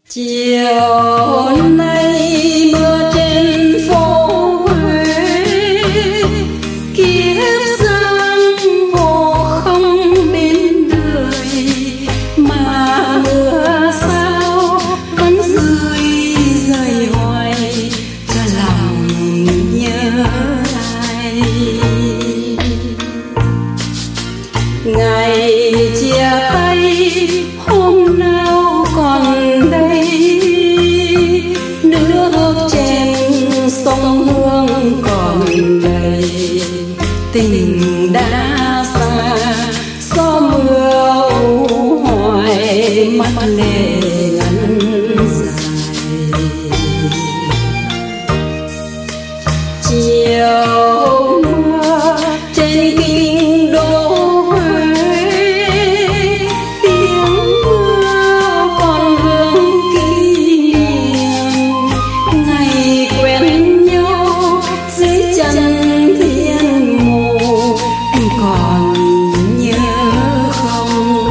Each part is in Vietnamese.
Chiều nay mưa trên phố Huế, kiếp giang hồ không bên đời, mà mưa sao vẫn rơi rơi hoài cho lòng nhớ ai. Ngày chia tay hôm nào còn đây, nước trên sông Hương còn đầy, tình đã xa gió mưa u hoài mắt lệ ngắn dài. Chiều mưa trên kinh đô Huế, tiếng mưa còn vương kỷ niệm ngày quen nhau dưới chân thiên mộ. Anh còn nhớ không?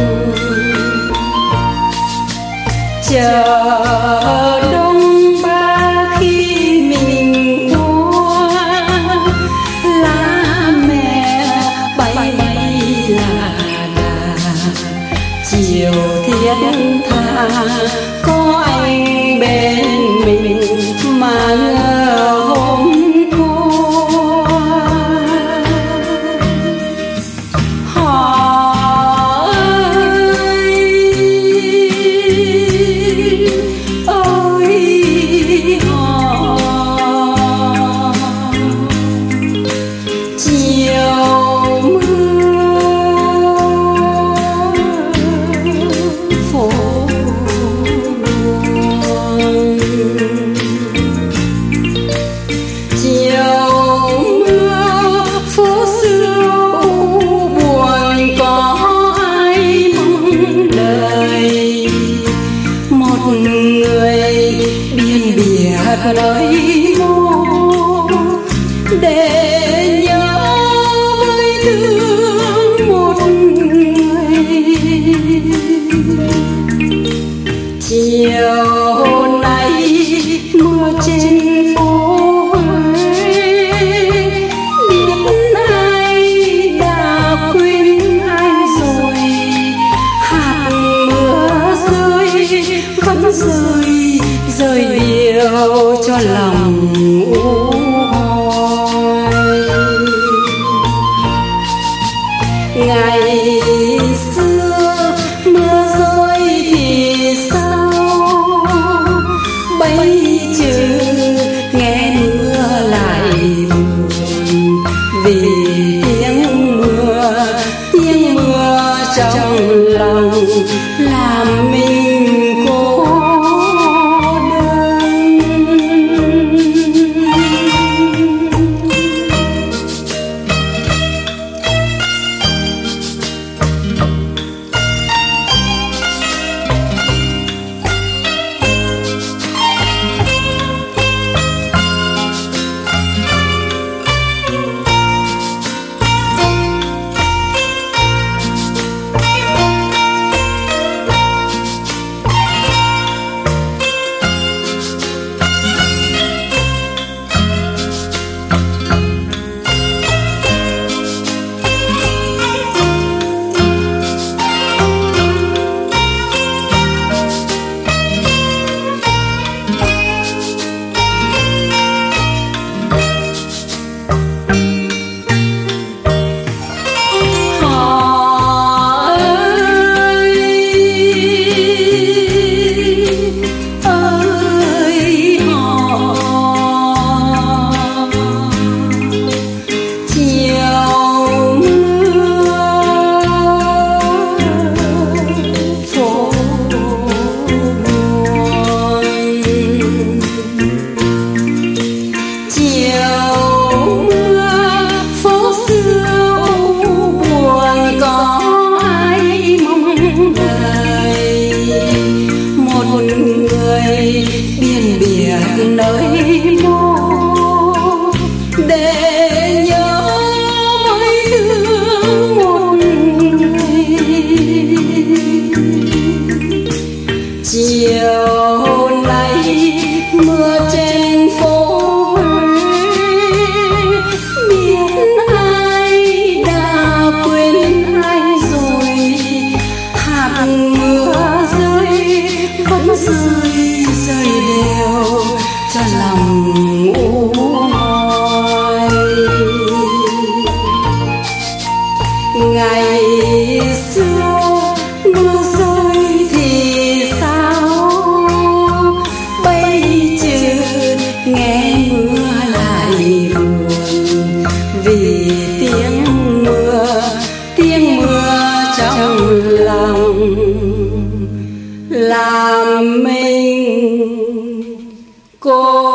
Chờ đông ba khi mình qua, lá mẹ bay bay là đà. Chiều thiết tha có anh bên mình mà ngờ hôm qua. Họ ơi họ, chiều mưa phố buồn. Chiều mưa phố xưa u buồn, có ai mong đợi một người biên biệt nơi mô, để nhớ với thương một người. Chiều nay mưa trên phố Huế, biết ai đã quên ai rồi. Hạt mưa rơi vẫn rơi rơi điều cho lòng ngày xưa mưa rơi thì sao, bây giờ nghe mưa lại buồn, vì tiếng mưa trong lòng làm mình cô